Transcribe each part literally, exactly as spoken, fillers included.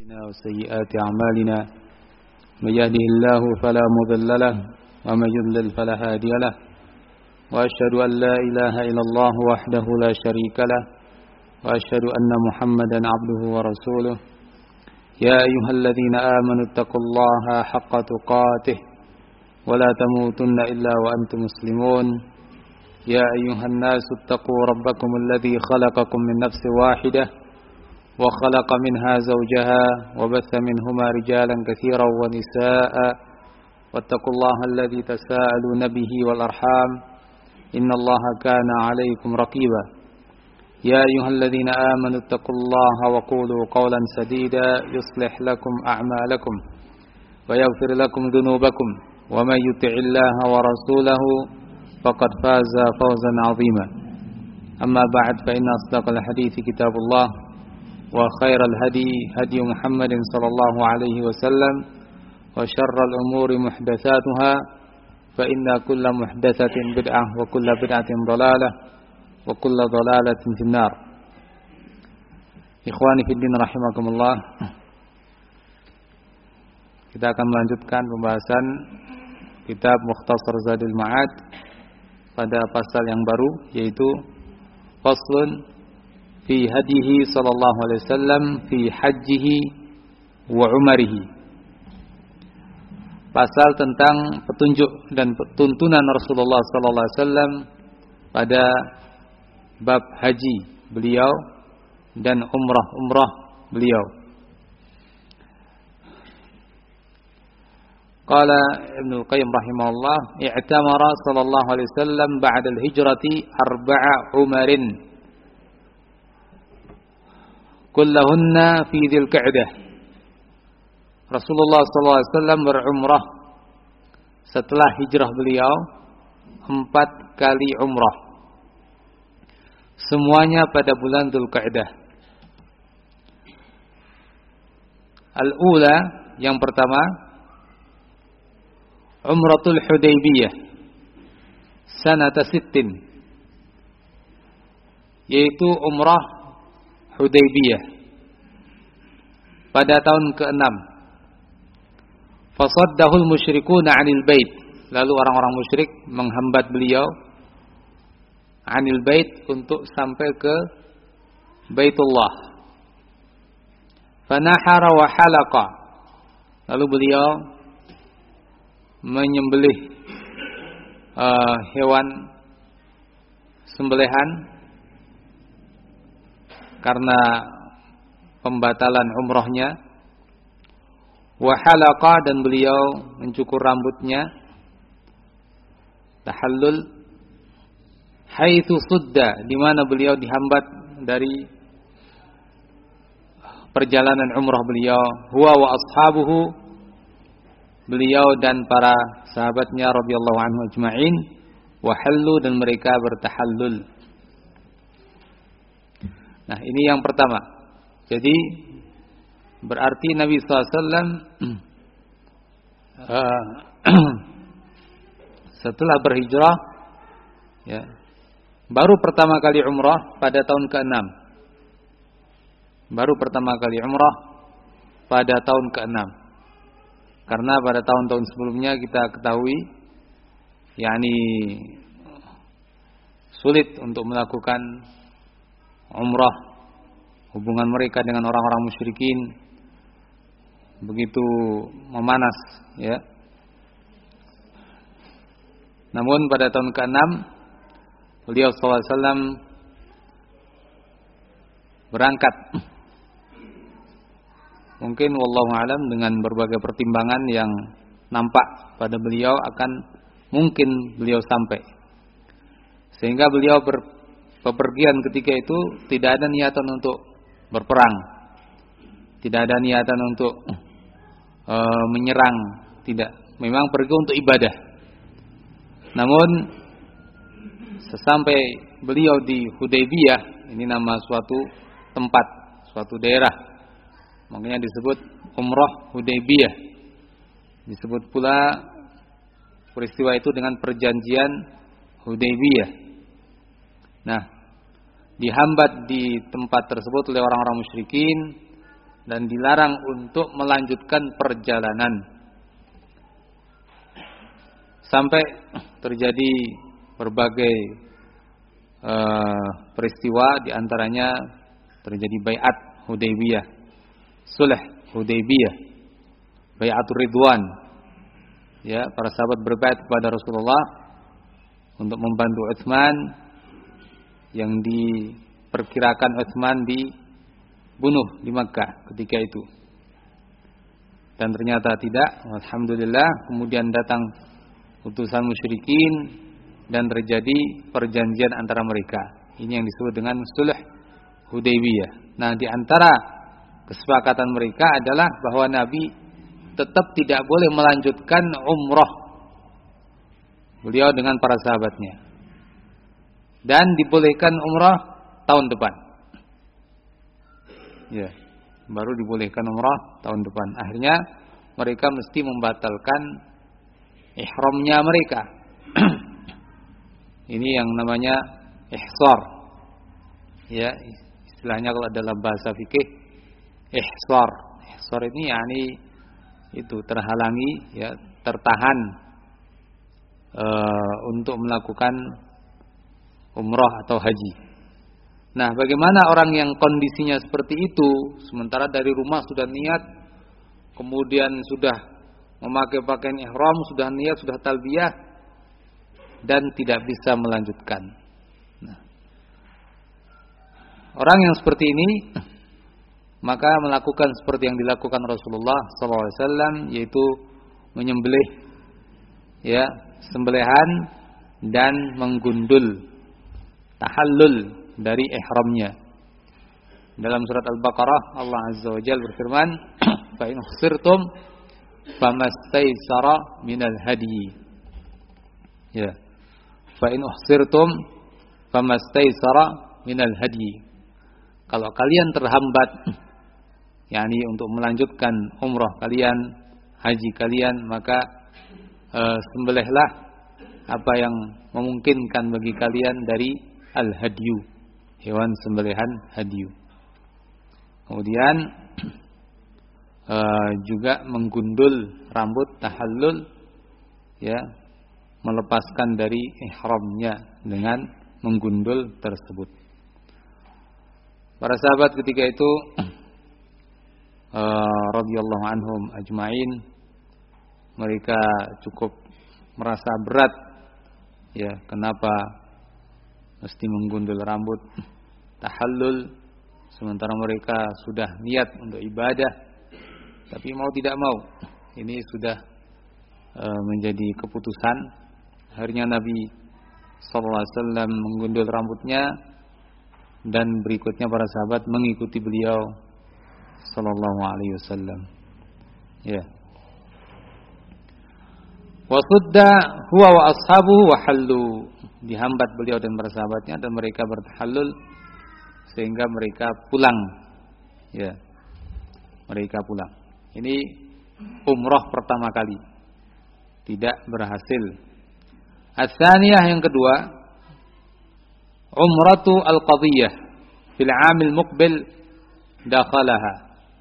وسيئات أعمالنا من يهده الله فلا مضل له ومن يضلل فلا هادي له وأشهد أن لا إله إلا الله وحده لا شريك له وأشهد أن محمدا عبده ورسوله يا أيها الذين آمنوا اتقوا الله حق تقاته ولا تموتن إلا وأنتم مسلمون يا أيها الناس اتقوا ربكم الذي خلقكم من نفس واحدة وخلق منها زوجها وبث منهما رجالا كثيرا ونساء واتقوا الله الذي تساءلون به والأرحام إن الله كان عليكم رقيبا يا أيها الذين آمنوا اتقوا الله وقولوا قولا سديدا يصلح لكم أعمالكم ويغفر لكم ذنوبكم ومن يطع الله ورسوله فقد فاز فوزا عظيما أما بعد فإن أصدق الحديث كتاب الله وخير الهدي هدي محمد صلى الله عليه وسلم وشر الأمور محدثاتها فإن كل محدثة بدعة وكل بدعة ضلالة وكل ضلالة في النار. Ikhwani fiddin rahimakumullah. Kita akan melanjutkan pembahasan kitab Mukhtasar Zadul Ma'ad pada pasal yang baru, yaitu faslun fi hadihi sallallahu alaihi wasallam fi hajjihi wa umarihi. Pasal tentang petunjuk dan tuntunan Rasulullah sallallahu alaihi wasallam pada bab haji beliau dan umrah-umrah beliau. Qala Ibnu Qayyim rahimahullah, i'tamara sallallahu alaihi wasallam ba'da al-hijrati arba'a umarin kullahunna fi dzil qa'dah. Rasulullah sallallahu alaihi wasallam berumrah setelah hijrah beliau empat kali umrah, semuanya pada bulan Dzulqa'dah. Al-ula, yang pertama, Umratul Hudaybiyah sanata sittin, yaitu umrah Hudaybiyah pada tahun keenam. Fasaddahul musyrikuna 'anil bait, lalu orang-orang musyrik menghambat beliau 'anil bait untuk sampai ke Baitullah. Fanahara wa halaqa, lalu beliau menyembelih uh, hewan sembelihan karena pembatalan umrahnya. Wa halaqa, dan beliau mencukur rambutnya. Tahallul haitsu sudda, di mana beliau dihambat dari perjalanan umrah beliau. Huwa wa ashabuhu, beliau dan para sahabatnya radhiyallahu anhu ajma'in. Wa hallu, dan mereka bertahallul. Nah, ini yang pertama. Jadi berarti Nabi sallallahu alaihi wasallam uh, setelah berhijrah, ya, baru pertama kali umrah pada tahun keenam. Baru pertama kali umrah pada tahun keenam. Karena pada tahun-tahun sebelumnya kita ketahui, yakni sulit untuk melakukan umrah, hubungan mereka dengan orang-orang musyrikin begitu memanas, ya. Namun pada tahun keenam beliau sallallahu alaihi wasallam berangkat. Mungkin wallahu alam dengan berbagai pertimbangan yang nampak pada beliau akan mungkin beliau sampai. Sehingga beliau berpergian ketika itu tidak ada niatan untuk berperang. Tidak ada niatan untuk uh, menyerang, tidak. Memang pergi untuk ibadah. Namun sesampai beliau di Hudaybiyah, ini nama suatu tempat, suatu daerah, makanya disebut Umrah Hudaybiyah. Disebut pula peristiwa itu dengan perjanjian Hudaybiyah. Nah, dihambat di tempat tersebut oleh orang-orang musyrikin dan dilarang untuk melanjutkan perjalanan sampai terjadi berbagai uh, peristiwa, di antaranya terjadi baiat Hudaybiyah, sulh Hudaybiyah, baiatur Ridwan. Ya, para sahabat berbaiat kepada Rasulullah untuk membantu Utsman yang diperkirakan Utsman dibunuh di Makkah ketika itu. Dan ternyata tidak, alhamdulillah, kemudian datang utusan musyrikin dan terjadi perjanjian antara mereka. Ini yang disebut dengan sulh Hudaybiyah. Nah, di antara kesepakatan mereka adalah bahwa Nabi tetap tidak boleh melanjutkan umrah beliau dengan para sahabatnya, dan dibolehkan umrah tahun depan. Ya, baru dibolehkan umrah tahun depan. Akhirnya mereka mesti membatalkan ihramnya mereka. Ini yang namanya ihsar. Ya, istilahnya kalau dalam bahasa fikih ihsar. Ihsar ini yakni itu terhalangi, ya, tertahan e, untuk melakukan umrah atau haji. Nah, bagaimana orang yang kondisinya seperti itu, sementara dari rumah sudah niat, kemudian sudah memakai pakaian ihram, sudah niat, sudah talbiyah, dan tidak bisa melanjutkan. Nah, orang yang seperti ini maka melakukan seperti yang dilakukan Rasulullah sallallahu alaihi wasallam, yaitu menyembelih, ya, sembelihan dan menggundul, tahallul dari ihramnya. Dalam surat Al-Baqarah Allah Azza wa Jalla berfirman, "Fa in khsirtum famastaysara minal hadyi." Ya. Fa in khsirtum famastaysara minal hadyi. Kalau kalian terhambat, yakni untuk melanjutkan umrah kalian, haji kalian, maka e, sembelihlah apa yang memungkinkan bagi kalian dari al-hadyu, hewan sembelihan hadyu. Kemudian e, juga menggundul rambut, tahallul, ya, melepaskan dari ihramnya dengan menggundul tersebut. Para sahabat ketika itu Uh, radhiyallahu anhum ajma'in, mereka cukup merasa berat, ya, kenapa mesti menggundul rambut, tahallul, sementara mereka sudah niat untuk ibadah, tapi mau tidak mau ini sudah uh, menjadi keputusan. Akhirnya Nabi sallallahu alaihi wasallam menggundul rambutnya, dan berikutnya para sahabat mengikuti beliau sallallahu alaihi wasallam. Ya. Wasudda huwa wa ashabuhu wa hallu. Dihambat beliau dan para sahabatnya, dan mereka bertahallul sehingga mereka pulang. Ya. Mereka pulang. Ini umrah pertama kali. Tidak berhasil. Ats-tsaniyah, yang kedua, umratu al-qadhiyah fil 'amil muqbil dakhalaha.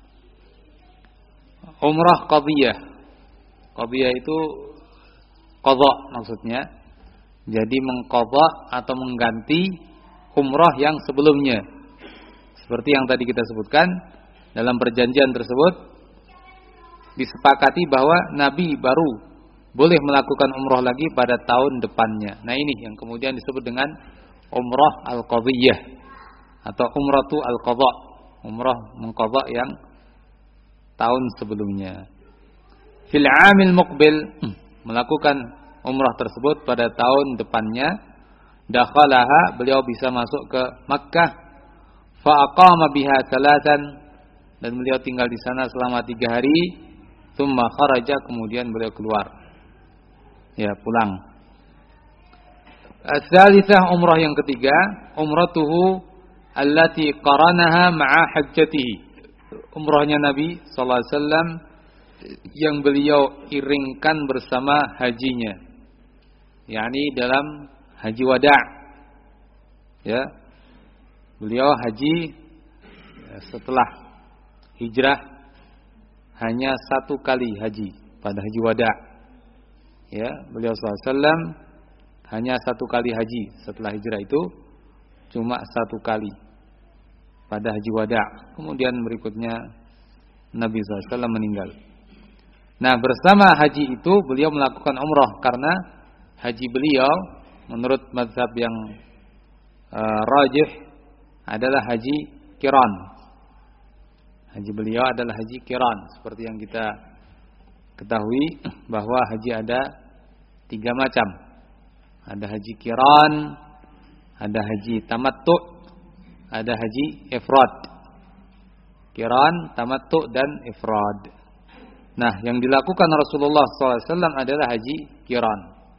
Umrah qadhiyah. Qadhiyah itu qadha maksudnya. Jadi mengqadha atau mengganti umrah yang sebelumnya. Seperti yang tadi kita sebutkan, dalam perjanjian tersebut disepakati bahwa Nabi baru boleh melakukan umrah lagi pada tahun depannya. Nah, ini yang kemudian disebut dengan umrah al-qadhiyah atau umratu al-qadha. Umrah mengqadha yang tahun sebelumnya. Fil 'amil muqbil, melakukan umrah tersebut pada tahun depannya. Dakhalaha, beliau bisa masuk ke Makkah. Fa aqama biha thalathan, dan beliau tinggal di sana selama tiga hari. Tsumma kharaja, kemudian beliau keluar, ya, pulang. Ats-tsalitsah, umrah yang ketiga, umratuhu allati qaranaha ma'a hajjatihi. Umrahnya Nabi sallallahu alaihi wasallam yang beliau iringkan bersama hajinya, yakni dalam haji wada'. Ya. Beliau haji setelah hijrah hanya satu kali haji pada haji wada. Ya, beliau sallallahu alaihi wasallam hanya satu kali haji setelah hijrah itu, cuma satu kali pada haji wada. Kemudian berikutnya Nabi sallallahu alaihi wasallam meninggal. Nah, bersama haji itu beliau melakukan umrah karena haji beliau menurut mazhab yang uh, rajih adalah haji qiran. Haji beliau adalah haji qiran, seperti yang kita ketahui bahwa haji ada tiga macam. Ada haji qiran, ada haji tamattu, ada haji ifrad. Qiran, tamattu dan ifrad. Nah, yang dilakukan Rasulullah sallallahu alaihi wasallam adalah haji qiran.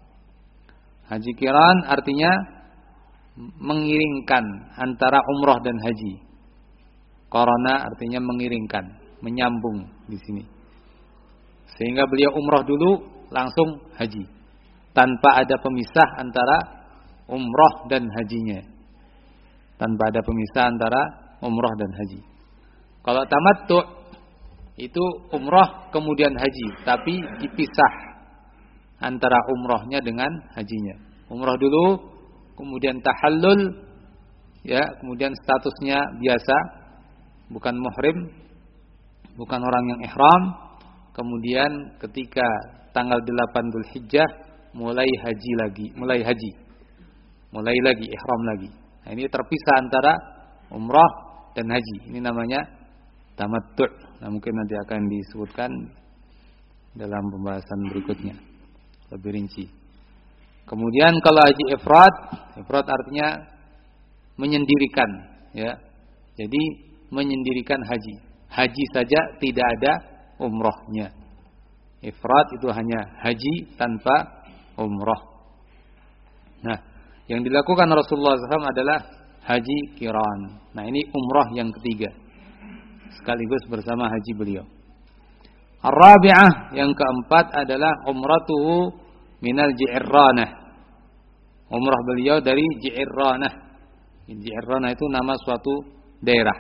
Haji qiran artinya mengiringkan antara umrah dan haji. Qarana artinya mengiringkan, menyambung di sini. Sehingga beliau umrah dulu langsung haji, tanpa ada pemisah antara umrah dan hajinya. Tanpa ada pemisah antara umrah dan haji. Kalau tamattu itu umrah kemudian haji, tapi dipisah antara umrahnya dengan hajinya. Umrah dulu, kemudian tahallul, ya, kemudian statusnya biasa, bukan muhrim, bukan orang yang ihram. Kemudian ketika tanggal delapan Dzulhijjah mulai haji lagi, mulai haji. Mulai lagi ihram lagi. Nah, ini terpisah antara umrah dan haji. Ini namanya tamattu'. Nah, mungkin nanti akan disebutkan dalam pembahasan berikutnya lebih rinci. Kemudian kalau haji ifrad, ifrad artinya menyendirikan, ya. Jadi menyendirikan haji. Haji saja tidak ada umrahnya. Ifrad itu hanya haji tanpa umrah. Nah, yang dilakukan Rasulullah shallallahu alaihi wasallam adalah haji qiran. Nah, ini umrah yang ketiga, sekaligus bersama haji beliau. Ar-rabi'ah, yang keempat adalah umratuhu minal Ji'irranah. Umrah beliau dari Ji'irranah. Ji'irranah itu nama suatu daerah.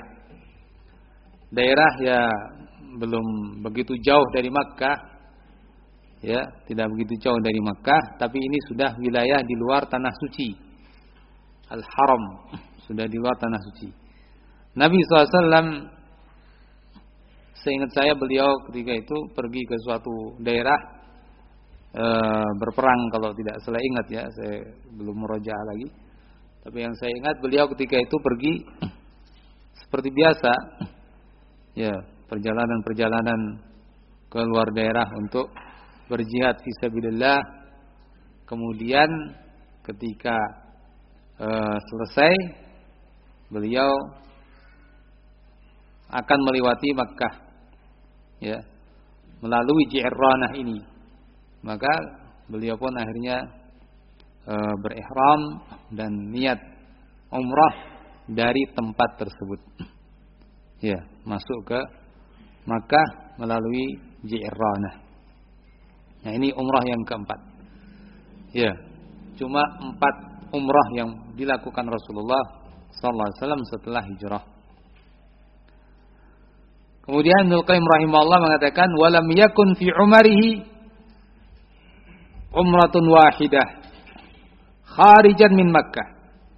Daerah ya belum begitu jauh dari Makkah. Ya, tidak begitu jauh dari Makkah, tapi ini sudah wilayah di luar tanah suci. Al-Haram, sudah di luar tanah suci. Nabi sallallahu alaihi wasallam, seingat saya beliau ketika itu pergi ke suatu daerah e, berperang, kalau tidak salah ingat ya, saya belum murajaah lagi. Tapi yang saya ingat beliau ketika itu pergi seperti biasa, ya, perjalanan-perjalanan ke luar daerah untuk berjihad fisabilillah. Kemudian ketika e, selesai, beliau akan melewati Makkah, ya, melalui Ji'irranah ini. Maka beliau pun akhirnya e, berihram dan niat umrah dari tempat tersebut, ya, masuk ke Makkah melalui Ji'irranah. Nah, ini umrah yang keempat. Ya, cuma empat umrah yang dilakukan Rasulullah sallallahu alaihi wasallam setelah hijrah. Kemudian Ibnu Qayyim rahimahullah mengatakan, walam yakun fi umarihi umratun wahidah kharijan min Makkah.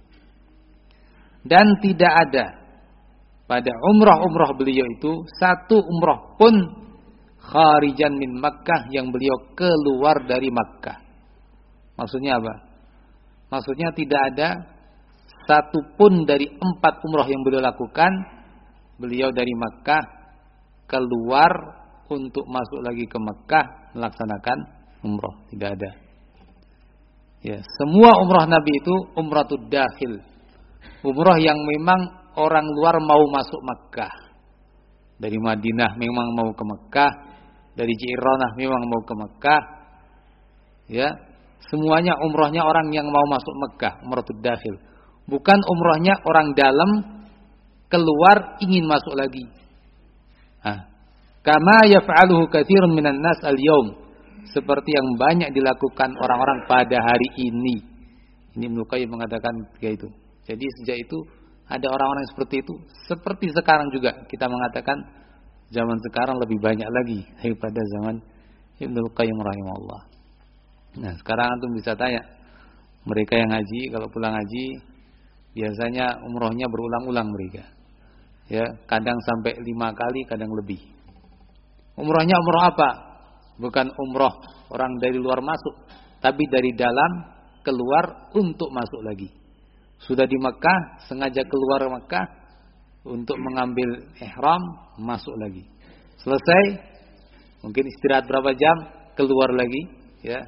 Dan tidak ada pada umrah-umrah beliau itu satu umrah pun kharijan min Makkah yang beliau keluar dari Makkah. Maksudnya apa? Maksudnya tidak ada satu pun dari empat umrah yang beliau lakukan, beliau dari Makkah keluar untuk masuk lagi ke Makkah melaksanakan umrah. Tidak ada. Ya, semua umrah Nabi itu umratud dakhil. Umrah yang memang orang luar mau masuk Makkah. Dari Madinah memang mau ke Makkah, dari Ji'irranah memang mau ke Makkah. Ya, semuanya umrahnya orang yang mau masuk Makkah, umratud dakhil. Bukan umrahnya orang dalam keluar ingin masuk lagi. Ah, kama yaf'aluhu katsirun minan nas al-yaum, seperti yang banyak dilakukan orang-orang pada hari ini. Ini Ibnu Qayyim mengatakan kayak itu. Jadi sejak itu ada orang-orang seperti itu. Seperti sekarang juga kita mengatakan zaman sekarang lebih banyak lagi daripada zaman Ibnul Qayyim rahimahullah. Nah, sekarang antum bisa tanya mereka yang haji, kalau pulang haji biasanya umrohnya berulang-ulang mereka. Ya, kadang sampai lima kali, kadang lebih. Umrohnya umroh apa? Bukan umroh orang dari luar masuk, tapi dari dalam keluar untuk masuk lagi. Sudah di Mekah, sengaja keluar Mekah untuk mengambil ihram, masuk lagi. Selesai, mungkin istirahat berapa jam, keluar lagi, ya,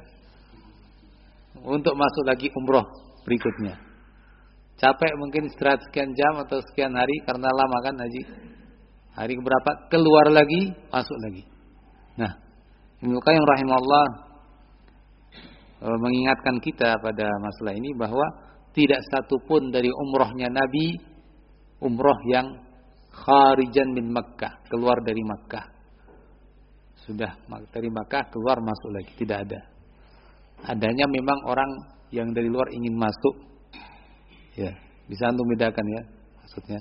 untuk masuk lagi umroh berikutnya. Capek mungkin istirahat sekian jam atau sekian hari karena lama kan haji. Hari keberapa keluar lagi, masuk lagi. Nah, Ibnu Qayyim rahimahullah e, mengingatkan kita pada masalah ini bahwa tidak satu pun dari umrohnya Nabi umroh yang kharijan min Makkah, keluar dari Makkah. Sudah dari Makkah keluar masuk lagi, tidak ada. Adanya memang orang yang dari luar ingin masuk. Ya, bisa antum bedakan ya maksudnya.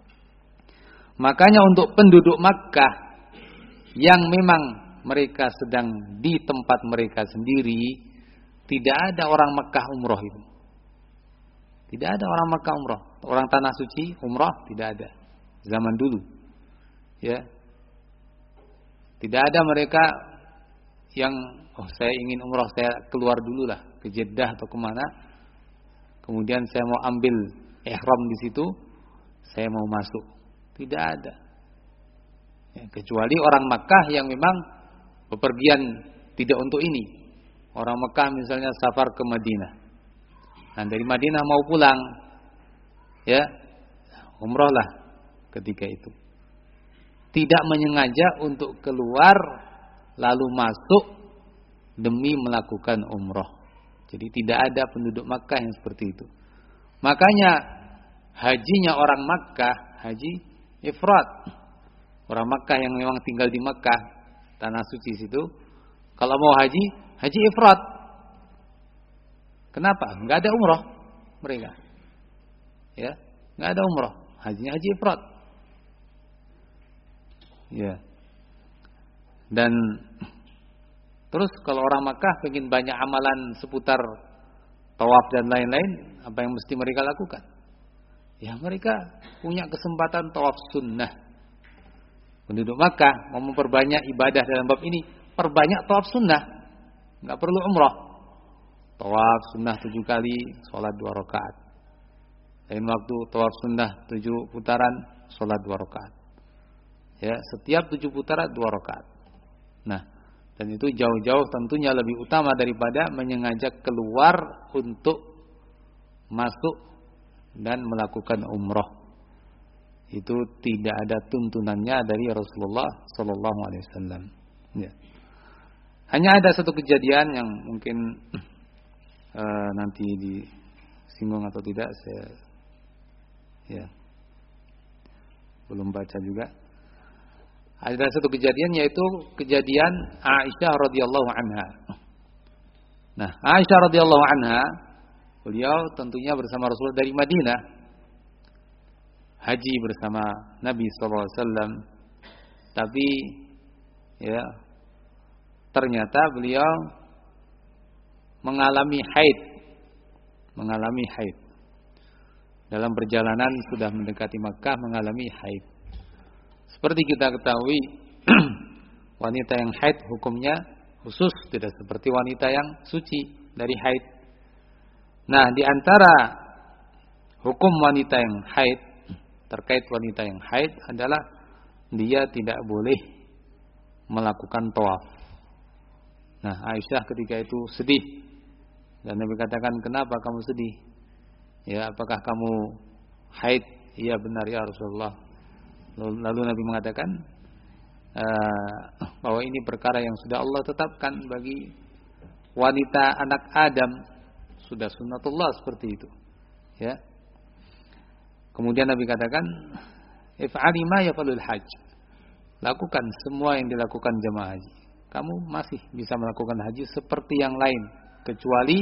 Makanya untuk penduduk Makkah yang memang mereka sedang di tempat mereka sendiri, tidak ada orang Makkah umroh itu. Tidak ada orang Makkah umroh. Orang tanah suci umroh tidak ada. Zaman dulu. Ya. Tidak ada mereka yang oh saya ingin umroh, saya keluar dulu lah ke Jeddah atau kemana. Kemudian saya mau ambil ihram di situ, saya mau masuk. Tidak ada. Ya, kecuali orang Makkah yang memang bepergian tidak untuk ini. Orang Makkah misalnya safar ke Madinah. Nah, dari Madinah mau pulang, ya, umrohlah ketika itu. Tidak menyengaja untuk keluar lalu masuk demi melakukan umroh. Jadi tidak ada penduduk Makkah yang seperti itu. Makanya hajinya orang Makkah, haji ifrat. Orang Makkah yang memang tinggal di Makkah, tanah suci situ, kalau mau haji, haji ifrat. Kenapa? Enggak ada umroh mereka. Ya, enggak ada umroh. Hajinya haji ifrat. Ya. Dan terus kalau orang Makkah pengen banyak amalan seputar tawaf dan lain-lain, apa yang mesti mereka lakukan? Ya mereka punya kesempatan tawaf sunnah. Penduduk Makkah mau memperbanyak ibadah dalam bab ini, perbanyak tawaf sunnah. Enggak perlu umrah. Tawaf sunnah tujuh kali, sholat dua rakaat. Lain waktu tawaf sunnah tujuh putaran, sholat dua rakaat. Ya, setiap tujuh putaran dua rakaat. Nah, dan itu jauh-jauh tentunya lebih utama daripada menyengaja keluar untuk masuk dan melakukan umroh. Itu tidak ada tuntunannya dari Rasulullah Sallallahu Alaihi Wasallam. Ya. Hanya ada satu kejadian yang mungkin uh, nanti disinggung atau tidak, saya ya belum baca juga. Ada satu kejadian yaitu kejadian Aisyah radhiyallahu anha. Nah, Aisyah radhiyallahu anha, beliau tentunya bersama Rasulullah dari Madinah, haji bersama Nabi sallallahu alaihi wasallam. Tapi ya ternyata beliau mengalami haid, mengalami haid. Dalam perjalanan sudah mendekati Makkah mengalami haid. Seperti kita ketahui, wanita yang haid hukumnya khusus, tidak seperti wanita yang suci dari haid. Nah, di antara hukum wanita yang haid, terkait wanita yang haid adalah dia tidak boleh melakukan tawaf. Nah, Aisyah ketika itu sedih. Dan Nabi katakan, kenapa kamu sedih? Ya, apakah kamu haid? Iya benar ya Rasulullah. Lalu Nabi mengatakan uh, bahwa ini perkara yang sudah Allah tetapkan bagi wanita anak Adam, sudah sunnatullah seperti itu. Ya. Kemudian Nabi katakan, if'ali ma yaf'alul hajj. Lakukan semua yang dilakukan jemaah haji. Kamu masih bisa melakukan haji seperti yang lain, kecuali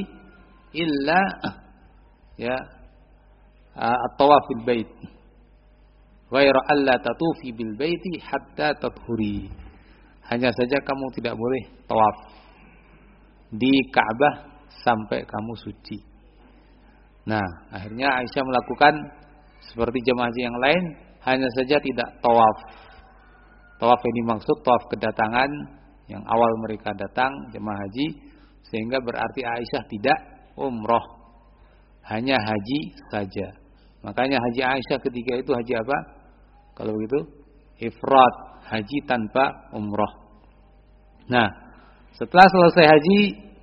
illa ya at-tawaf fil bait. Ghaira alla tatufi bil baiti hatta tathuri. Hanya saja kamu tidak boleh tawaf di Ka'bah sampai kamu suci. Nah, akhirnya Aisyah melakukan seperti jemaah haji yang lain, hanya saja tidak tawaf. Tawaf ini maksud tawaf kedatangan yang awal mereka datang jemaah haji, sehingga berarti Aisyah tidak umroh, hanya haji saja. Makanya haji Aisyah ketika itu haji apa? Kalau begitu ifrad, haji tanpa umroh. Nah, setelah selesai haji,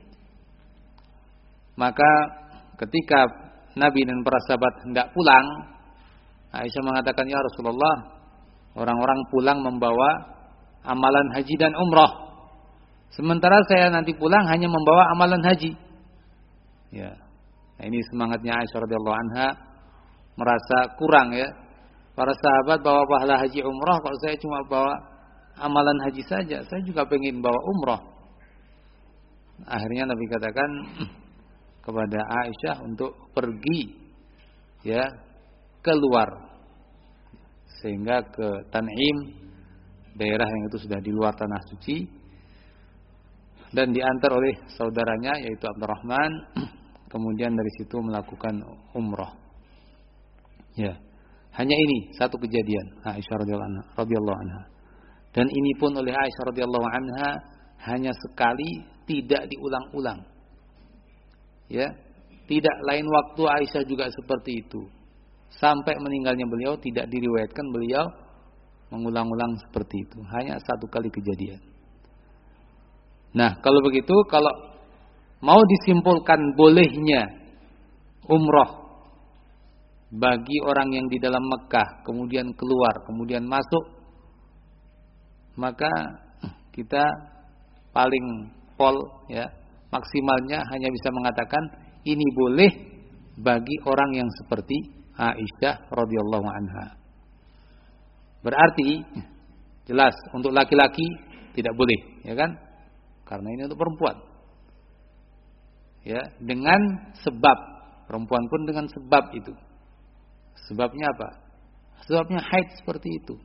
maka ketika Nabi dan para sahabat hendak pulang, Aisyah mengatakan, ya Rasulullah, orang-orang pulang membawa amalan haji dan umroh, sementara saya nanti pulang hanya membawa amalan haji. Ya, nah, ini semangatnya Aisyah radhiyallahu anha, merasa kurang ya. Para sahabat bawa pahala haji umroh, kalau saya cuma bawa amalan haji saja, saya juga pengen bawa umroh. Akhirnya Nabi katakan kepada Aisyah untuk pergi ya keluar, sehingga ke Tan'im, daerah yang itu sudah di luar tanah suci, dan diantar oleh saudaranya yaitu Abdurrahman. Kemudian dari situ melakukan umroh. Ya, hanya ini satu kejadian Aisyah radhiyallahu anha. Dan ini pun oleh Aisyah radhiyallahu anha hanya sekali, tidak diulang-ulang. Ya, tidak lain waktu Aisyah juga seperti itu. Sampai meninggalnya beliau tidak diriwayatkan beliau mengulang-ulang seperti itu. Hanya satu kali kejadian. Nah, kalau begitu, kalau mau disimpulkan bolehnya umroh bagi orang yang di dalam Mekah, kemudian keluar, kemudian masuk, maka kita paling pol ya, maksimalnya hanya bisa mengatakan ini boleh bagi orang yang seperti Aisyah radhiyallahu anha. Berarti jelas untuk laki-laki tidak boleh, ya kan? Karena ini untuk perempuan. Ya, dengan sebab, perempuan pun dengan sebab itu. Sebabnya apa? Sebabnya haid seperti itu.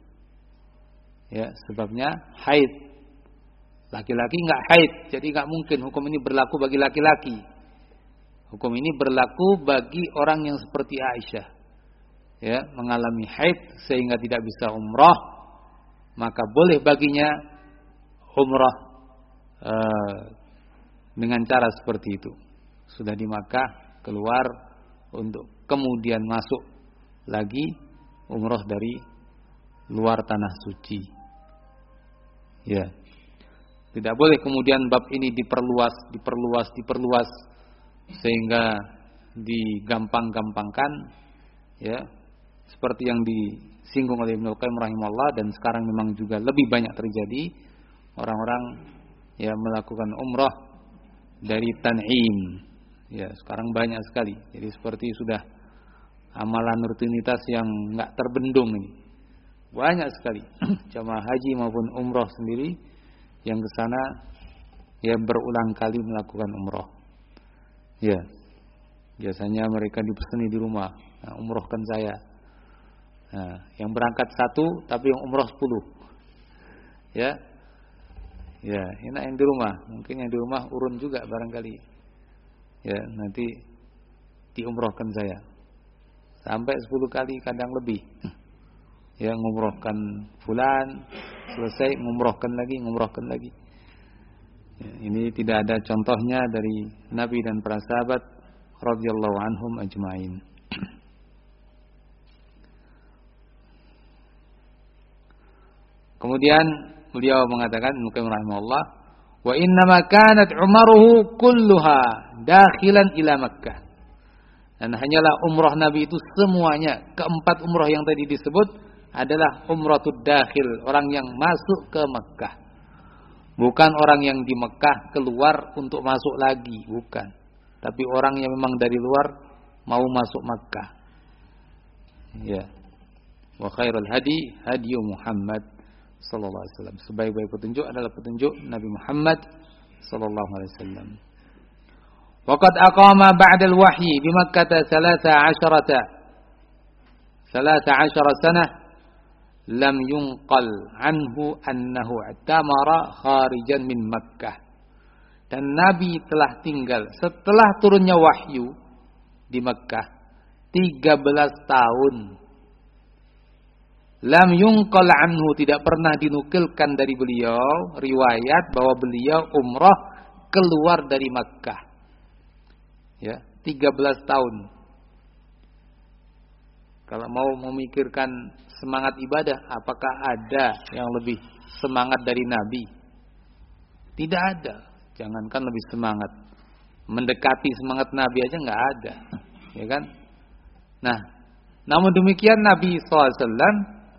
Ya, sebabnya haid. Laki-laki enggak haid, jadi enggak mungkin hukum ini berlaku bagi laki-laki. Hukum ini berlaku bagi orang yang seperti Aisyah. Ya, mengalami haid sehingga tidak bisa umrah, maka boleh baginya umrah uh, dengan cara seperti itu. Sudah di Makkah, keluar untuk kemudian masuk lagi umrah dari luar tanah suci. Ya. Tidak boleh kemudian bab ini diperluas, diperluas, diperluas sehingga digampang-gampangkan ya. Seperti yang disinggung oleh Ibnu Qayyim rahimahullah, dan sekarang memang juga lebih banyak terjadi orang-orang ya melakukan umrah dari Tan'im. Ya, sekarang banyak sekali. Jadi seperti sudah amalan rutinitas yang enggak terbendung ini. Banyak sekali jamaah haji maupun umrah sendiri yang ke sana ya berulang kali melakukan umrah. Ya. Biasanya mereka dipesani di rumah, nah, umrahkan saya. Nah, yang berangkat satu tapi yang umrah sepuluh. Ya. Ya, enak yang di rumah. Mungkin yang di rumah urun juga barangkali. Ya, nanti diumrahkan saya. Sampai sepuluh kali, kadang lebih. Ya, ngumrohkan fulan, selesai ngumrohkan lagi, ngumrohkan lagi. Ya, ini tidak ada contohnya dari Nabi dan para sahabat radhiyallahu anhum ajma'in. Kemudian beliau mengatakan, Muqayyim rahimahullah, wa innama kanat umaruhu kulluha dakhilan ila Makkah. Dan hanyalah umrah Nabi itu semuanya, keempat umrah yang tadi disebut adalah umratud dakhil, orang yang masuk ke Mekah. Bukan orang yang di Mekah keluar untuk masuk lagi, bukan. Tapi orang yang memang dari luar mau masuk Mekah. Ya. Wa khairul hadi hadi Muhammad sallallahu alaihi wasallam. Sebaik-baik petunjuk adalah petunjuk Nabi Muhammad sallallahu alaihi wasallam. Waqad aqama ba'da al-wahyi bi Makkah thalatha asharata thalatha ashara sanah lam yunqal anhu annahu i'tamara kharijan min Makkah. Dan Nabi telah tinggal setelah turunnya wahyu di Makkah tiga belas tahun. Lam yunqal anhu, tidak pernah dinukilkan dari beliau riwayat bahwa beliau umrah keluar dari Makkah. Ya, tiga belas tahun. Kalau mau memikirkan semangat ibadah, apakah ada yang lebih semangat dari Nabi? Tidak ada. Jangankan lebih semangat, mendekati semangat Nabi aja nggak ada, ya kan? Nah, namun demikian Nabi shallallahu alaihi wasallam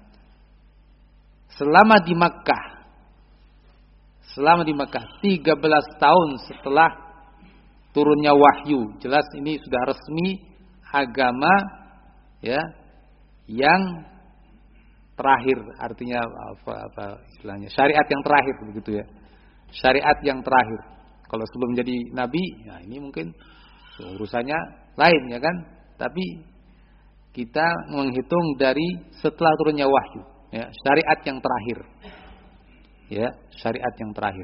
selama di Makkah, selama di Makkah tiga belas tahun setelah turunnya wahyu, jelas ini sudah resmi agama, ya, yang terakhir, artinya apa, apa istilahnya, syariat yang terakhir begitu ya, syariat yang terakhir. Kalau sebelum jadi nabi, ya ini mungkin urusannya lain, ya kan? Tapi kita menghitung dari setelah turunnya wahyu, ya, syariat yang terakhir, ya, syariat yang terakhir.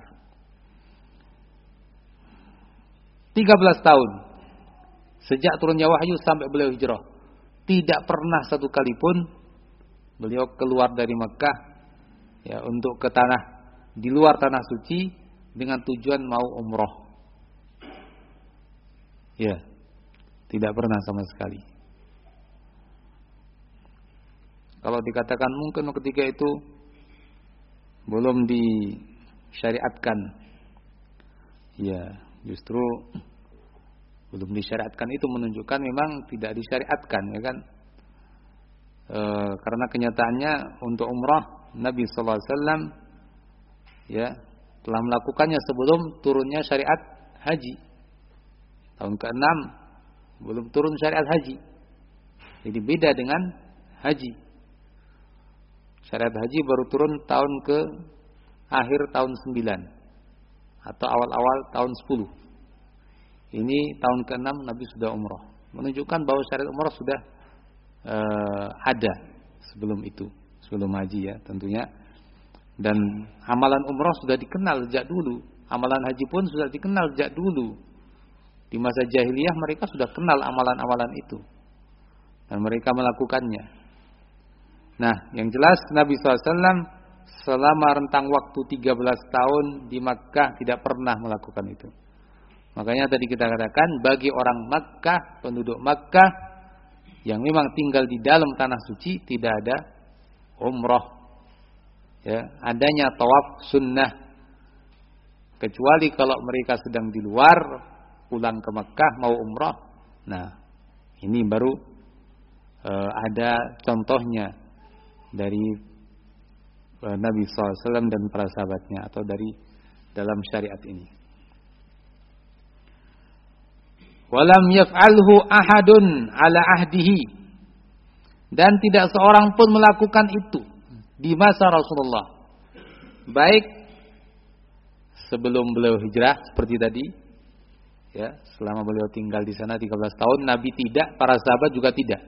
tiga belas tahun sejak turunnya wahyu sampai beliau hijrah, tidak pernah satu kali pun beliau keluar dari Mekah, ya, untuk ke tanah di luar tanah suci dengan tujuan mau umroh. Ya, tidak pernah sama sekali. Kalau dikatakan mungkin ketika itu belum disyariatkan, ya, justru belum disyariatkan itu menunjukkan memang tidak disyariatkan, ya kan? E, karena kenyataannya untuk umrah Nabi sallallahu alaihi wasallam, ya, telah melakukannya sebelum turunnya syariat haji. Tahun keenam belum turun syariat haji. Jadi beda dengan haji. Syariat haji baru turun tahun ke akhir tahun sembilan atau awal-awal tahun sepuluh. Ini tahun keenam Nabi sudah umrah, menunjukkan bahwa syariat umrah sudah uh, ada sebelum itu, sebelum haji, ya, tentunya. Dan amalan umrah sudah dikenal sejak dulu. Amalan haji pun sudah dikenal sejak dulu. Di masa jahiliyah mereka sudah kenal amalan-amalan itu, dan mereka melakukannya. Nah, yang jelas Nabi shallallahu alaihi wasallam selama rentang waktu tiga belas tahun di Makkah tidak pernah melakukan itu. Makanya tadi kita katakan, bagi orang Makkah, penduduk Makkah yang memang tinggal di dalam tanah suci, tidak ada umrah, ya, adanya tawaf sunnah, kecuali kalau mereka sedang di luar, pulang ke Makkah mau umrah. Nah, ini baru e, ada contohnya dari e, Nabi shallallahu alaihi wasallam dan para sahabatnya, atau dari dalam syariat ini. Walam yaf'alhu ahadun ala ahdihi, dan tidak seorang pun melakukan itu di masa Rasulullah, baik sebelum beliau hijrah seperti tadi, ya, selama beliau tinggal di sana tiga belas tahun Nabi tidak, para sahabat juga tidak,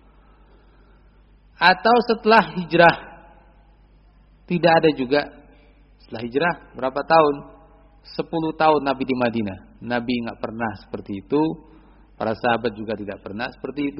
atau setelah hijrah tidak ada juga. Setelah hijrah berapa tahun? sepuluh tahun Nabi di Madinah, Nabi nggak pernah seperti itu, para sahabat juga tidak pernah seperti itu.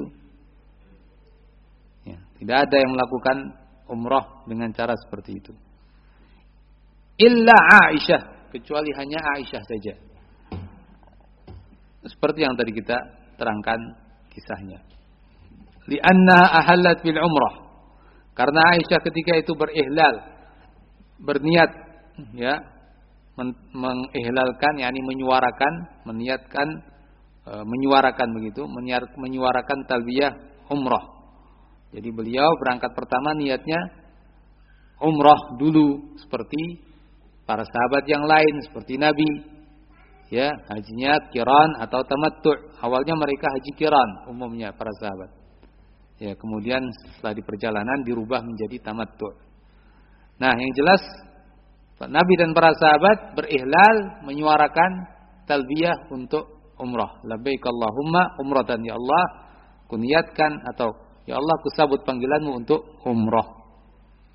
Ya, tidak ada yang melakukan umrah dengan cara seperti itu. Illa Aisyah, kecuali hanya Aisyah saja. Seperti yang tadi kita terangkan kisahnya. Li'anna ahallat bil umrah, karena Aisyah ketika itu berihlal, berniat, ya, mengihlalkan, yakni menyuarakan, meniatkan, e, menyuarakan begitu, menyuarakan talbiyah umrah. Jadi beliau berangkat pertama niatnya umrah dulu, seperti para sahabat yang lain, seperti Nabi, ya, hajinya qiran atau tamattu'. Awalnya mereka haji qiran umumnya para sahabat. Ya, kemudian setelah di perjalanan dirubah menjadi tamattu'. Nah, yang jelas Nabi dan para sahabat berihlal, menyuarakan talbiyah untuk umrah. Labbaik Allahumma umratan, ya Allah, kuniatkan, atau ya Allah kusabut panggilanmu untuk umrah.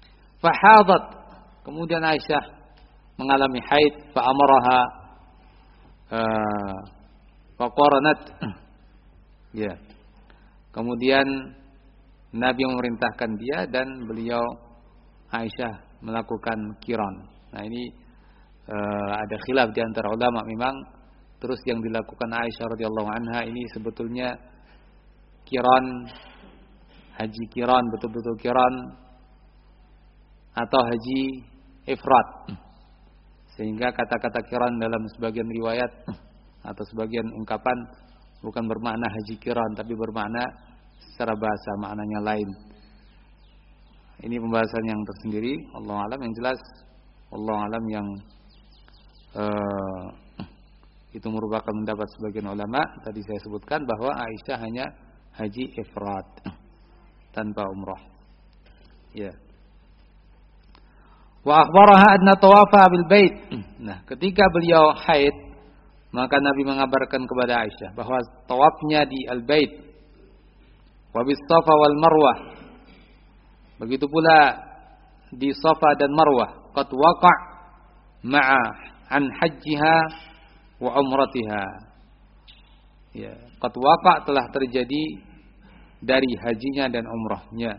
Fahadat, kemudian Aisyah mengalami haid, fa amaraha uh, faqaranat. Ya. Kemudian Nabi memerintahkan dia dan beliau Aisyah melakukan qiran. Nah, ini uh, ada khilaf di antara ulama memang. Terus yang dilakukan Aisyah radhiyallahu anha ini sebetulnya qiran, haji qiran, betul-betul qiran, atau haji ifrat. Sehingga kata-kata qiran dalam sebagian riwayat atau sebagian ungkapan bukan bermakna haji qiran, tapi bermakna secara bahasa maknanya lain. Ini pembahasan yang tersendiri, Allah alam. Yang jelas Allah alam yang uh, itu merupakan pendapat sebagian ulama. Tadi saya sebutkan bahwa Aisyah hanya haji ifrat tanpa umrah. Ya. Wa akhbaraha anna tawafa bil bait. Nah, ketika beliau haid, maka Nabi mengabarkan kepada Aisyah bahwa tawafnya di al-bait wa bis Safa wal Marwah. Begitu pula di Safa dan Marwah, qad waqa' ma'a an hajjiha wa umratiha. Ya, qad waqa' telah terjadi dari hajinya dan umrahnya.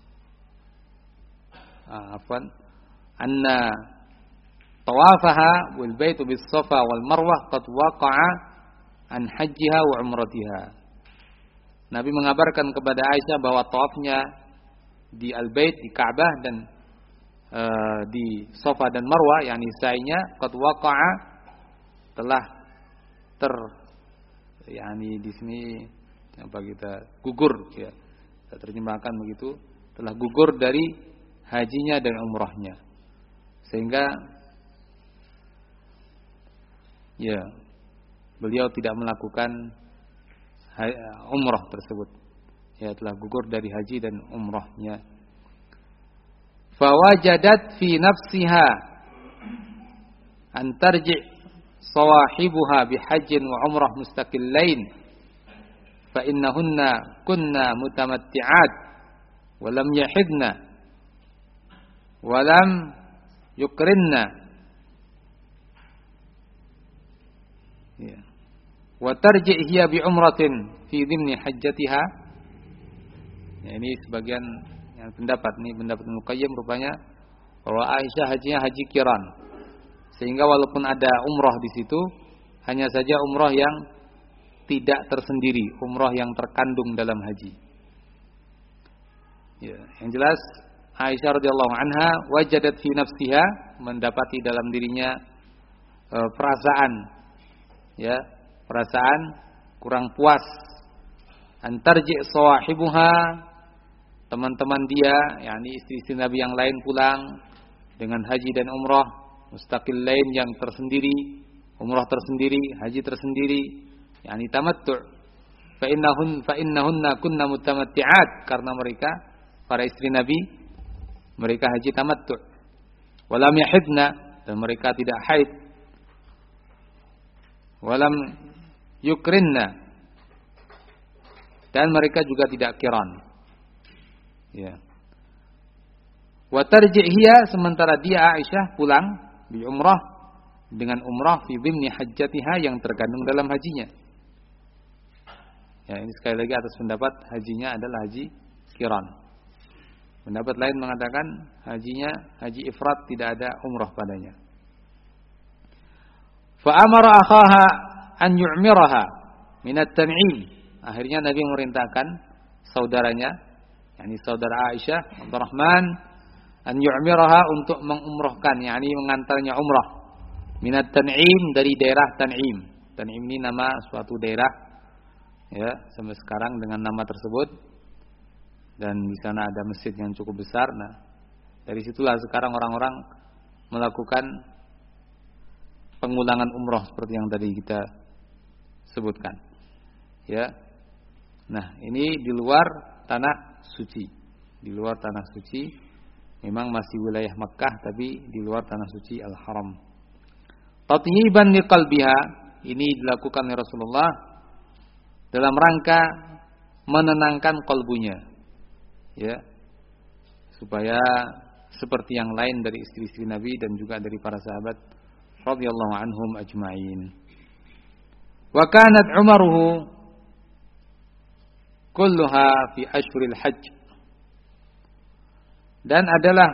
Ah, afwan. Anna tawafaha wal bait bis Safa wal Marwah qad waqa'a an hajjiha wa umratiha. Nabi mengabarkan kepada Aisyah bahwa tawafnya di Al-Bait, di Ka'bah dan e, di Safa dan Marwah, yakni sa'inya qad waqa'a telah ter yakni di sini apa kita gugur ya. Kita terjemahkan begitu, telah gugur dari hajinya dan umrahnya. Sehingga ya beliau tidak melakukan umrah tersebut. Ya, telah gugur dari haji dan umrahnya. Fawajadat fi nafsiha an tarji' sawahibuha bihajjin wa umrah mustaqillain fa innahunna kunna mutamatti'at wa lam yahidna wa lam yukrinna. Ya. Wa tarji' hiya bi umratin fi dhimni hajjatiha. Ya, ini sebagian yang pendapat nih, pendapat Ibnu Qayyim rupanya bahwa Aisyah hajinya haji qiran. Sehingga walaupun ada umrah di situ, hanya saja umrah yang tidak tersendiri, umrah yang terkandung dalam haji. Ya, yang jelas Aisyah radhiyallahu anha wajadat fi nafsiha, mendapati dalam dirinya e, perasaan ya, perasaan kurang puas. Antarji' sawahibuha, teman-teman dia, yakni istri-istri Nabi yang lain pulang dengan haji dan umrah mustaqillain yang tersendiri, umrah tersendiri, haji tersendiri, yakni tamattu'. Fa innahun fa innahunna kunna mutamatti'at, karena mereka para istri Nabi mereka haji tamattu'. Walam yahidna, dan mereka tidak haid. Walam yukrinna, dan mereka juga tidak qiran. Ya. Wa tarji' hiya, sementara dia Aisyah pulang bi umrah dengan umrah fi dhimni hajjatiha, yang terkandung dalam hajinya. Ya, ini sekali lagi atas pendapat hajinya adalah haji qiran. Pendapat lain mengatakan hajinya haji ifrat, tidak ada umrah padanya. Fa amara akhaha an yu'miraha min at-tan'im. Akhirnya Nabi memerintahkan saudaranya, yakni saudara Aisyah, Abdurrahman, an yu'miraha, untuk mengumrahkan, yakni mengantarnya umrah. Minat Tan'im, dari daerah Tan'im. Tan'im ini nama suatu daerah ya, sampai sekarang dengan nama tersebut. Dan di sana ada masjid yang cukup besar. Nah, dari situlah sekarang orang-orang melakukan pengulangan umrah seperti yang tadi kita sebutkan. Ya. Nah, ini di luar tanah suci. Di luar tanah suci, memang masih wilayah Makkah, tapi di luar tanah suci Al-Haram. Tatyiban liqalbiha, ini dilakukan oleh Rasulullah dalam rangka menenangkan kalbunya. Ya. Supaya seperti yang lain dari istri-istri Nabi dan juga dari para sahabat radhiyallahu anhum ajma'in. Wa kanat umaruhu kulluha fi ashhuril hajj. Dan adalah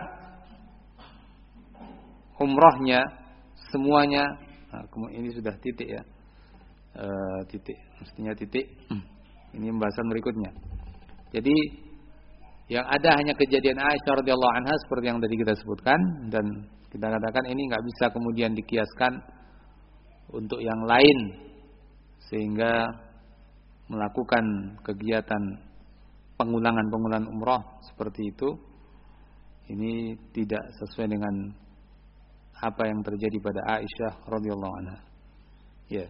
umrahnya semuanya, nah, ini sudah titik ya, e, titik, mestinya titik. Ini pembahasan berikutnya. Jadi yang ada hanya kejadian Aisyah radhiyallahu anha seperti yang tadi kita sebutkan, dan kita katakan ini nggak bisa kemudian dikiaskan untuk yang lain sehingga melakukan kegiatan pengulangan-pengulangan umrah seperti itu. Ini tidak sesuai dengan apa yang terjadi pada Aisyah radhiyallahu anha. Ya.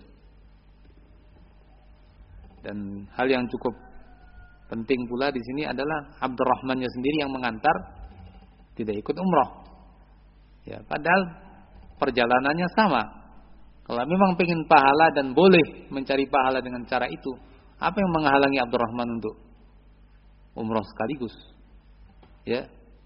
Dan hal yang cukup penting pula di sini adalah Abdurrahmannya sendiri yang mengantar tidak ikut umrah. Ya, padahal perjalanannya sama. Kalau memang pengen pahala dan boleh mencari pahala dengan cara itu, apa yang menghalangi Abdurrahman untuk umrah sekaligus? Ya.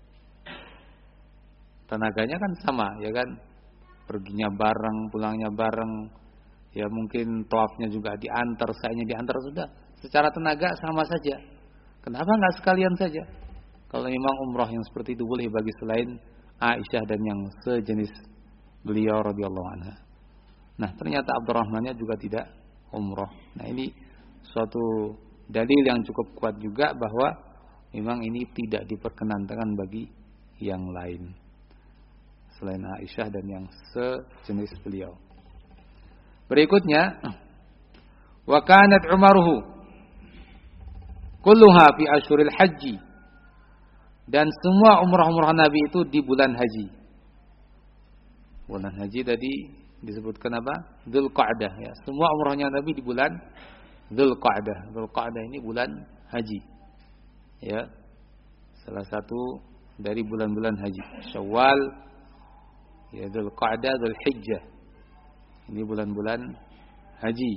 Tenaganya kan sama, ya kan? Perginya bareng, pulangnya bareng. Ya mungkin tawafnya juga diantar, sainya diantar, sudah. Secara tenaga sama saja. Kenapa enggak sekalian saja? Kalau memang umrah yang seperti itu boleh bagi selain Aisyah dan yang sejenis beliau radhiyallahu anha. Nah, ternyata Abdurrahmannya juga tidak umrah. Nah, ini suatu dalil yang cukup kuat juga bahwa memang ini tidak diperkenankan bagi yang lain selain Aisyah dan yang sejenis beliau. Berikutnya, wa kanat umaruhu kulluha fi ashuril haji. Dan semua umrah-umrah Nabi itu di bulan haji. Bulan haji tadi disebutkan apa? Dzulqa'dah ya. Semua umrahnya Nabi di bulan Dzulqa'dah. Dzulqa'dah ini bulan haji. Ya. Salah satu dari bulan-bulan haji. Syawal, ya, Dzulqa'dah, Dzulhijjah. Ini bulan-bulan haji.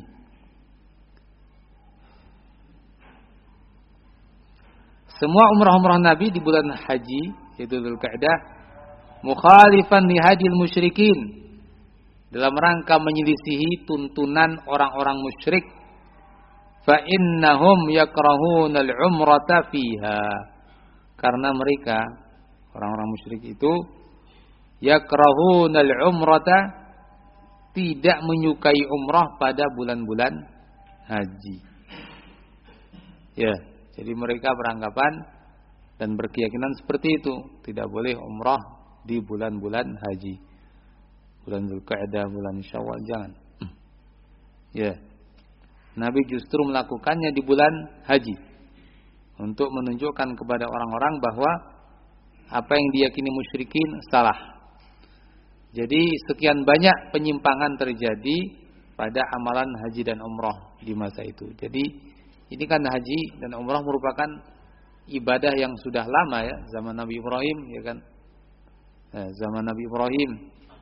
Semua umrah-umrah Nabi di bulan haji, yaitu Dzulqa'dah, mukhalifan li hadil musyrikin, dalam rangka menyelisihi tuntunan orang-orang musyrik. Fa innahum yakrahuna al-umrata fiha. Karena mereka orang-orang musyrik itu yakrahuna al-umrata, tidak menyukai umrah pada bulan-bulan haji. Ya, jadi mereka beranggapan dan berkeyakinan seperti itu, tidak boleh umrah di bulan-bulan haji. Bulan Dzulqa'dah, bulan Syawal, jangan. Ya. Nabi justru melakukannya di bulan haji untuk menunjukkan kepada orang-orang bahwa apa yang diyakini musyrikin salah. Jadi sekian banyak penyimpangan terjadi pada amalan haji dan umrah di masa itu. Jadi ini kan haji dan umrah merupakan ibadah yang sudah lama ya, zaman Nabi Ibrahim, ya kan? Nah, zaman Nabi Ibrahim.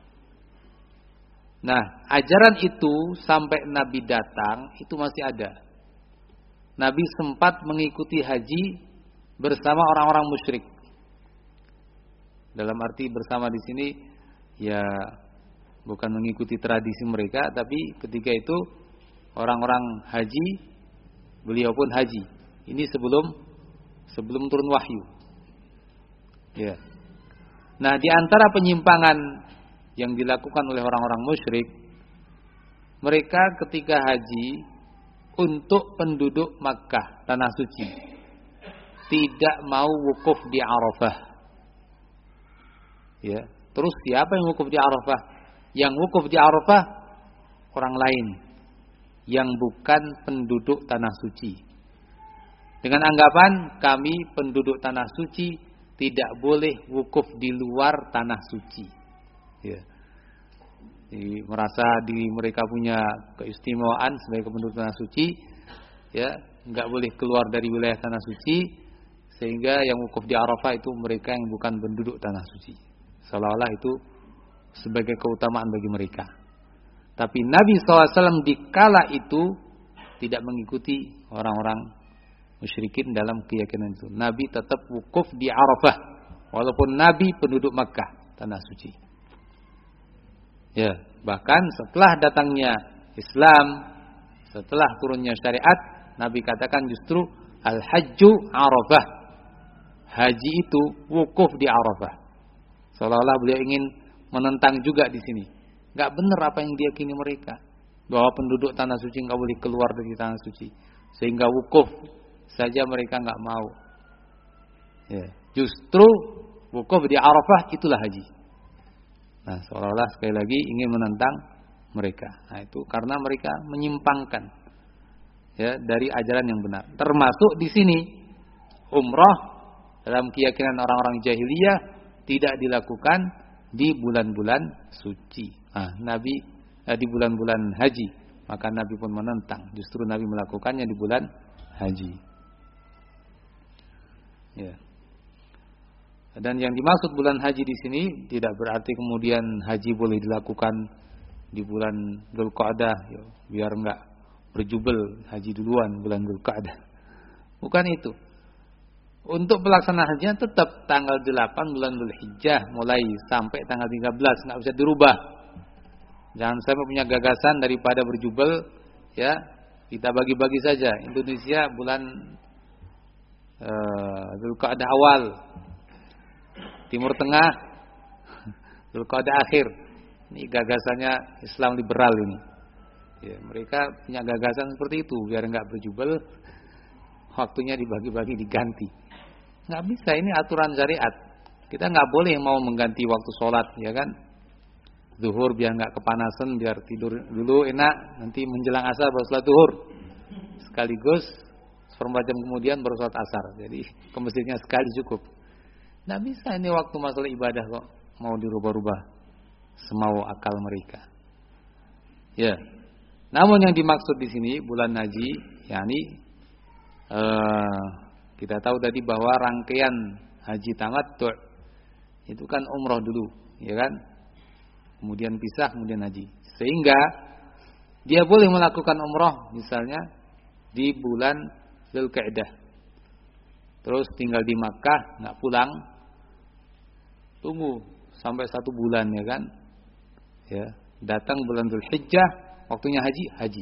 Nah, ajaran itu sampai Nabi datang itu masih ada. Nabi sempat mengikuti haji bersama orang-orang musyrik. Dalam arti bersama di sini ya bukan mengikuti tradisi mereka, tapi ketika itu orang-orang haji, beliau pun haji. Ini sebelum sebelum turun wahyu. Ya. Nah, di antara penyimpangan yang dilakukan oleh orang-orang musyrik, mereka ketika haji untuk penduduk Makkah, tanah suci, tidak mau wukuf di Arafah. Ya. Terus siapa yang wukuf di Arafah? Yang wukuf di Arafah orang lain yang bukan penduduk tanah suci. Dengan anggapan kami penduduk tanah suci tidak boleh wukuf di luar tanah suci. Ya. Jadi, merasa diri mereka punya keistimewaan sebagai penduduk tanah suci, ya, enggak boleh keluar dari wilayah tanah suci, sehingga yang wukuf di Arafah itu mereka yang bukan penduduk tanah suci. Seolah-olah itu sebagai keutamaan bagi mereka. Tapi Nabi shallallahu alaihi wasallam di kala itu tidak mengikuti orang-orang musyrikin dalam keyakinan itu. Nabi tetap wukuf di Arafah. Walaupun Nabi penduduk Makkah, tanah suci. Ya, bahkan setelah datangnya Islam, setelah turunnya syariat, Nabi katakan justru al-hajju Arafah. Haji itu wukuf di Arafah. Seolah-olah beliau ingin menentang juga di sini. Enggak benar apa yang diyakini mereka, bahwa penduduk tanah suci enggak boleh keluar dari tanah suci, sehingga wukuf saja mereka enggak mau. Ya, justru wukuf di Arafah itulah haji. Nah, seolah-olah sekali lagi ingin menentang mereka. Nah, itu karena mereka menyimpangkan ya dari ajaran yang benar. Termasuk di sini umrah dalam keyakinan orang-orang jahiliyah tidak dilakukan di bulan-bulan suci. Nah, Nabi eh, di bulan-bulan haji, maka Nabi pun menentang. Justru Nabi melakukannya di bulan haji. Ya. Dan yang dimaksud bulan haji di sini tidak berarti kemudian haji boleh dilakukan di bulan Dzulqa'dah, ya, biar enggak berjubel haji duluan bulan Dzulqa'dah. Bukan itu. Untuk pelaksanaan hajinya tetap tanggal delapan bulan Dzulhijjah mulai sampai tanggal tiga belas, enggak bisa dirubah. Jangan sampai punya gagasan daripada berjubel, ya, kita bagi-bagi saja. Indonesia bulan uh, Dzulqa'dah awal, Timur Tengah Dzulqa'dah akhir. Ini gagasannya Islam liberal ini. Ya, mereka punya gagasan seperti itu, biar enggak berjubel, waktunya dibagi-bagi diganti. Enggak bisa, ini aturan syariat. Kita enggak boleh mau mengganti waktu sholat, ya kan? Zuhur biar enggak kepanasan, biar tidur dulu enak, nanti menjelang asar baru sholat zuhur. Sekaligus seperempat jam kemudian baru sholat asar. Jadi ke masjidnya sekali cukup. Enggak bisa, ini waktu masalah ibadah kok mau dirubah-rubah semau akal mereka. Ya. Namun yang dimaksud di sini bulan haji, yakni uh, kita tahu tadi bahwa rangkaian haji tamattu' itu kan umrah dulu, ya kan? Kemudian pisah, kemudian haji. Sehingga dia boleh melakukan umrah misalnya di bulan Dzulqa'dah. Terus tinggal di Makkah, enggak pulang. Tunggu sampai satu bulan, ya kan? Ya, datang bulan Dzulhijjah, waktunya haji, haji.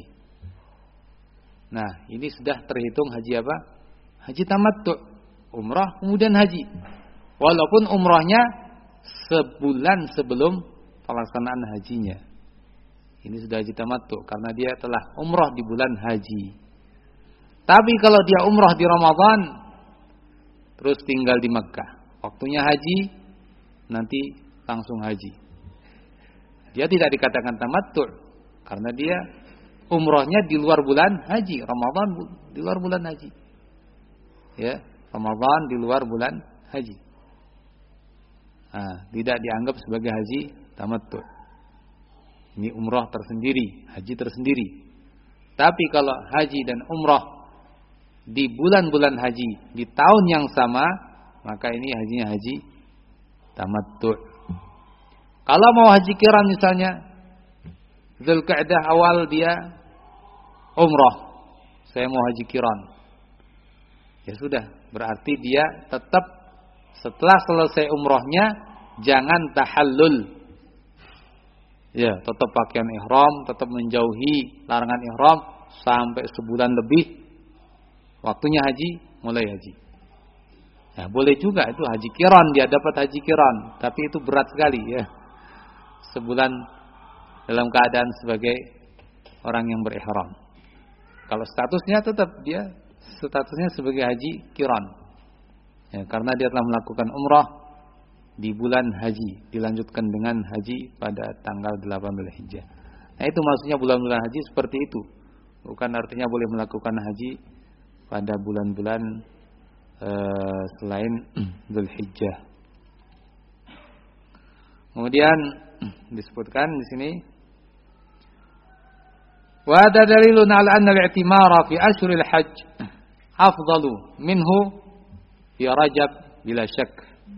Nah, ini sudah terhitung haji apa? Haji tamattu', umrah kemudian haji. Walaupun umrahnya sebulan sebelum pelaksanaan hajinya. Ini sudah haji tamattu' karena dia telah umrah di bulan haji. Tapi kalau dia umrah di Ramadan, terus tinggal di Makkah, waktunya haji, nanti langsung haji. Dia tidak dikatakan tamattu' karena dia umrahnya di luar bulan haji. Ramadan di luar bulan haji. Ya, Ramadan di luar bulan haji. Nah, tidak dianggap sebagai haji tamattu'. Ini umrah tersendiri, haji tersendiri. Tapi kalau haji dan umrah di bulan-bulan haji di tahun yang sama, maka ini hajinya haji tamattu'. Kalau mau haji kiran misalnya, Dzulqa'dah awal dia umrah, saya mau haji kiran. Ya sudah, berarti dia tetap setelah selesai umrahnya jangan tahallul. Ya, tetap pakaian ihram, tetap menjauhi larangan ihram sampai sebulan lebih. Waktunya haji, mulai haji. Nah, boleh juga itu haji kiran, dia dapat haji kiran, tapi itu berat sekali ya. Sebulan dalam keadaan sebagai orang yang berihram. Kalau statusnya tetap dia statusnya sebagai haji kiran. Ya, karena dia telah melakukan umrah di bulan haji, dilanjutkan dengan haji pada tanggal delapan Dzulhijjah. Nah, itu maksudnya bulan-bulan haji seperti itu. Bukan artinya boleh melakukan haji pada bulan-bulan uh, selain Dzulhijjah. Kemudian disebutkan di sini wa ada dalilun ala anna al-i'timara fi ashhuril hajj afdalu minhu fi Rajab bila syak.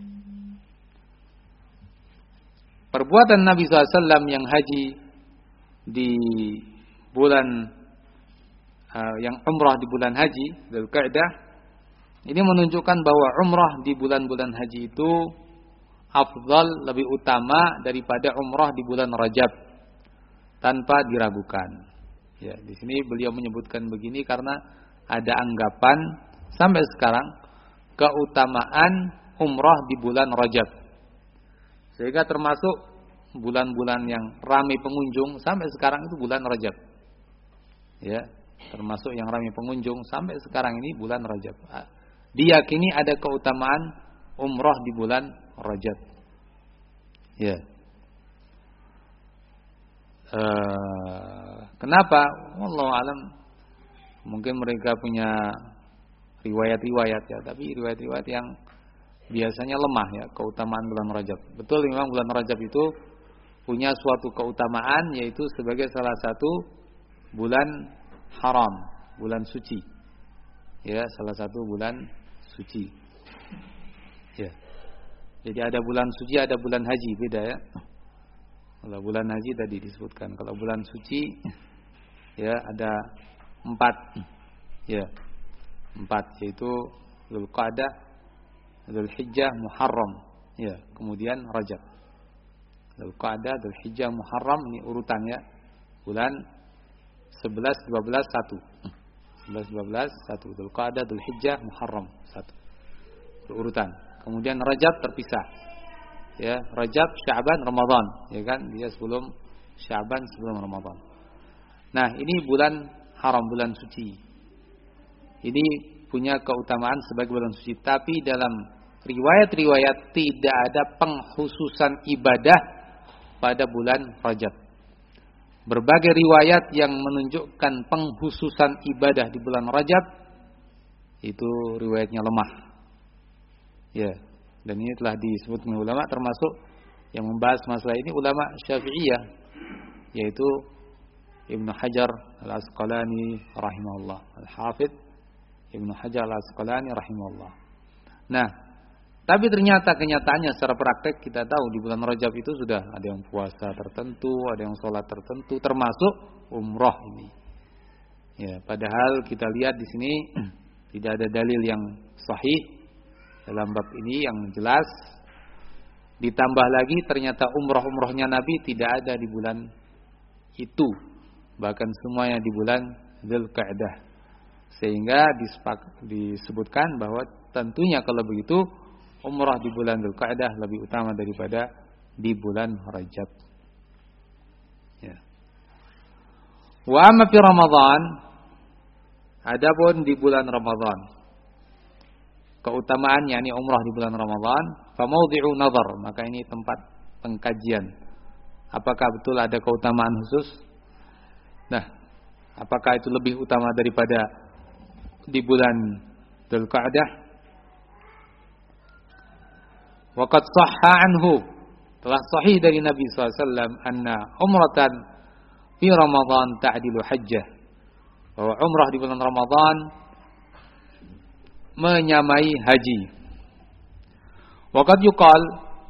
Perbuatan Nabi shallallahu alaihi wasallam yang haji di bulan uh, yang umrah di bulan haji Dzulqa'dah Ini menunjukkan bahwa umrah di bulan-bulan haji itu afdal, lebih utama daripada umrah di bulan Rajab, tanpa diragukan. Ya, di sini beliau menyebutkan begini karena ada anggapan sampai sekarang keutamaan umrah di bulan Rajab. Sehingga termasuk bulan-bulan yang ramai pengunjung sampai sekarang itu bulan Rajab. Ya, termasuk yang ramai pengunjung sampai sekarang ini bulan Rajab. Diyakini ada keutamaan umrah di bulan Rajab. Ya. Uh, kenapa? Wallahu alam. Mungkin mereka punya riwayat-riwayat ya, tapi riwayat-riwayat yang biasanya lemah ya, keutamaan bulan Rajab. Betul, memang bulan Rajab itu punya suatu keutamaan, yaitu sebagai salah satu bulan haram, bulan suci. Ya, salah satu bulan suci. Ya. Jadi ada bulan suci, ada bulan haji, beda ya. Kalau bulan haji tadi disebutkan, kalau bulan suci ya ada empat, ya empat, yaitu Dzulqa'dah, Dzulhijjah, Muharram, ya kemudian Rajab. Dzulqa'dah, Dzulhijjah, Muharram, ini urutan ya, bulan sebelas, dua belas, satu, sebelas, dua belas, satu, Dzulqa'dah, Dzulhijjah, Muharram, satu, urutan. Kemudian Rajab terpisah. Ya, Rajab, Sya'ban, Ramadan, ya kan? Dia sebelum Sya'ban, sebelum Ramadan. Nah, ini bulan haram, bulan suci. Ini punya keutamaan sebagai bulan suci, tapi dalam riwayat-riwayat tidak ada pengkhususan ibadah pada bulan Rajab. Berbagai riwayat yang menunjukkan pengkhususan ibadah di bulan Rajab itu riwayatnya lemah. Ya. Dan ini telah disebut oleh ulama, termasuk yang membahas masalah ini ulama Syafi'iyah, yaitu Ibnu Hajar Al-Asqalani rahimahullah, Al-Hafidz Ibnu Hajar Al-Asqalani rahimahullah. Nah, tapi ternyata kenyataannya secara praktek kita tahu di bulan Rajab itu sudah ada yang puasa tertentu, ada yang sholat tertentu, termasuk umrah ini. Ya, padahal kita lihat di sini tidak ada dalil yang sahih dalam bab ini yang jelas. Ditambah lagi ternyata umrah-umrahnya Nabi tidak ada di bulan itu, bahkan semuanya di bulan Dzulqa'dah. Sehingga disebutkan bahwa tentunya kalau begitu umrah di bulan Dzulqa'dah lebih utama daripada di bulan Rajab. Ya. Wa amma fi Ramadan, adapun di bulan Ramadan, keutamaan yakni umrah di bulan Ramadan, fa maudhi'u nazar, maka ini tempat pengkajian. Apakah betul ada keutamaan khusus? Nah, apakah itu lebih utama daripada di bulan Dzulqa'dah? Wa qad shahha anhu, telah sahih dari Nabi sallallahu alaihi wasallam, anna umratan fi Ramadan ta'dilu hajjah, bahwa umrah di bulan Ramadan menyamai haji. Waqad yuqal,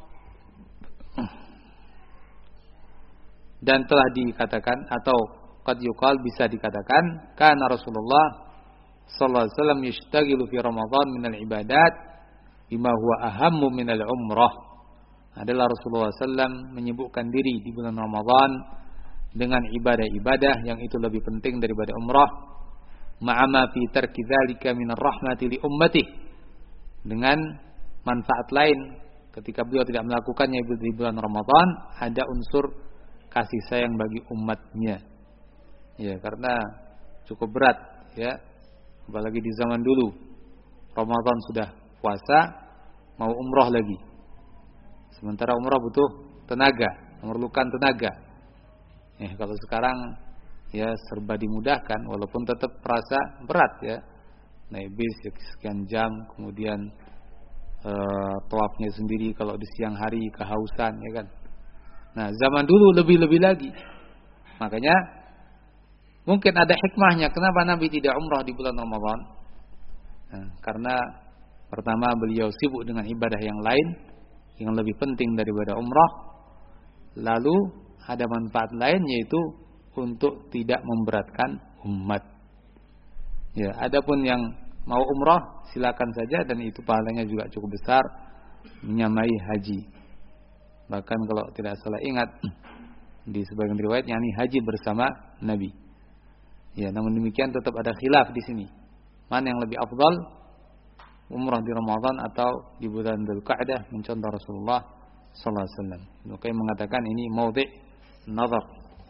dan telah dikatakan atau qad yuqal bisa dikatakan, kana Rasulullah sallallahu alaihi wasallam yashtaghilu fi Ramadan minal ibadat bima huwa ahammu minal umrah. Adalah Rasulullah sallallahu alaihi wasallam menyibukkan diri di bulan Ramadan dengan ibadah-ibadah yang itu lebih penting daripada umrah. Ma'ama fi tarki dzalika minar rahmati li ummati, dengan manfaat lain ketika beliau tidak melakukannya di bulan Ramadan, ada unsur kasih sayang bagi umatnya. Ya, karena cukup berat ya, apalagi di zaman dulu Ramadan sudah puasa, mau umrah lagi. Sementara umrah butuh tenaga, memerlukan tenaga. Ya, kalau sekarang ya serba dimudahkan, walaupun tetap terasa berat ya, naik bis sekian jam, kemudian e, tawafnya sendiri kalau di siang hari kehausan ya kan. Nah, zaman dulu lebih-lebih lagi. Makanya mungkin ada hikmahnya kenapa Nabi tidak umrah di bulan Ramadan. Nah, karena pertama beliau sibuk dengan ibadah yang lain yang lebih penting daripada umrah. Lalu ada manfaat lain, yaitu untuk tidak memberatkan umat. Ya, adapun yang mau umrah silakan saja, dan itu pahalanya juga cukup besar, menyamai haji. Bahkan kalau tidak salah ingat di sebagian riwayat yakni haji bersama Nabi. Ya, namun demikian tetap ada khilaf di sini. Mana yang lebih afdal? Umrah di Ramadan atau di bulan Dzulqa'dah, mencontoh Rasulullah sallallahu alaihi wasallam. Maka mengatakan ini maudhi' nazar.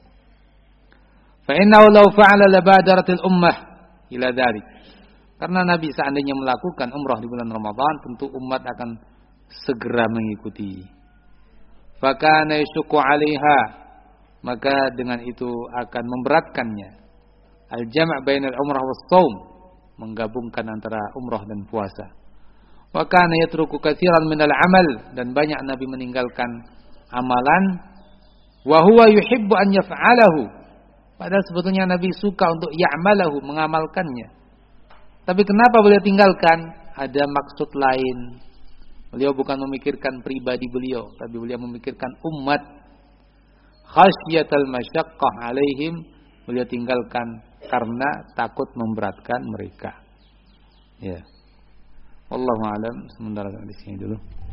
Fa innahu law fa'ala labadaratil ummah ila dzalik. Karena Nabi seandainya melakukan umrah di bulan Ramadan, tentu umat akan segera mengikuti. Fa kana yashqu 'alaiha, maka dengan itu akan memberatkannya. Al-jam' bainal umrah was shaum, menggabungkan antara umrah dan puasa. Wa kana yatruku katsiran minal amal, dan banyak Nabi meninggalkan amalan. Wa huwa yuhibbu an yaf'alahu, padahal sebetulnya Nabi suka untuk ya'malahu, mengamalkannya. Tapi kenapa beliau tinggalkan? Ada maksud lain. Beliau bukan memikirkan pribadi beliau, tapi beliau memikirkan umat. Khasyatal masyaqqah alaihim, beliau tinggalkan karena takut memberatkan mereka. Ya. Wallahu a'lam. Sementara di sini dulu.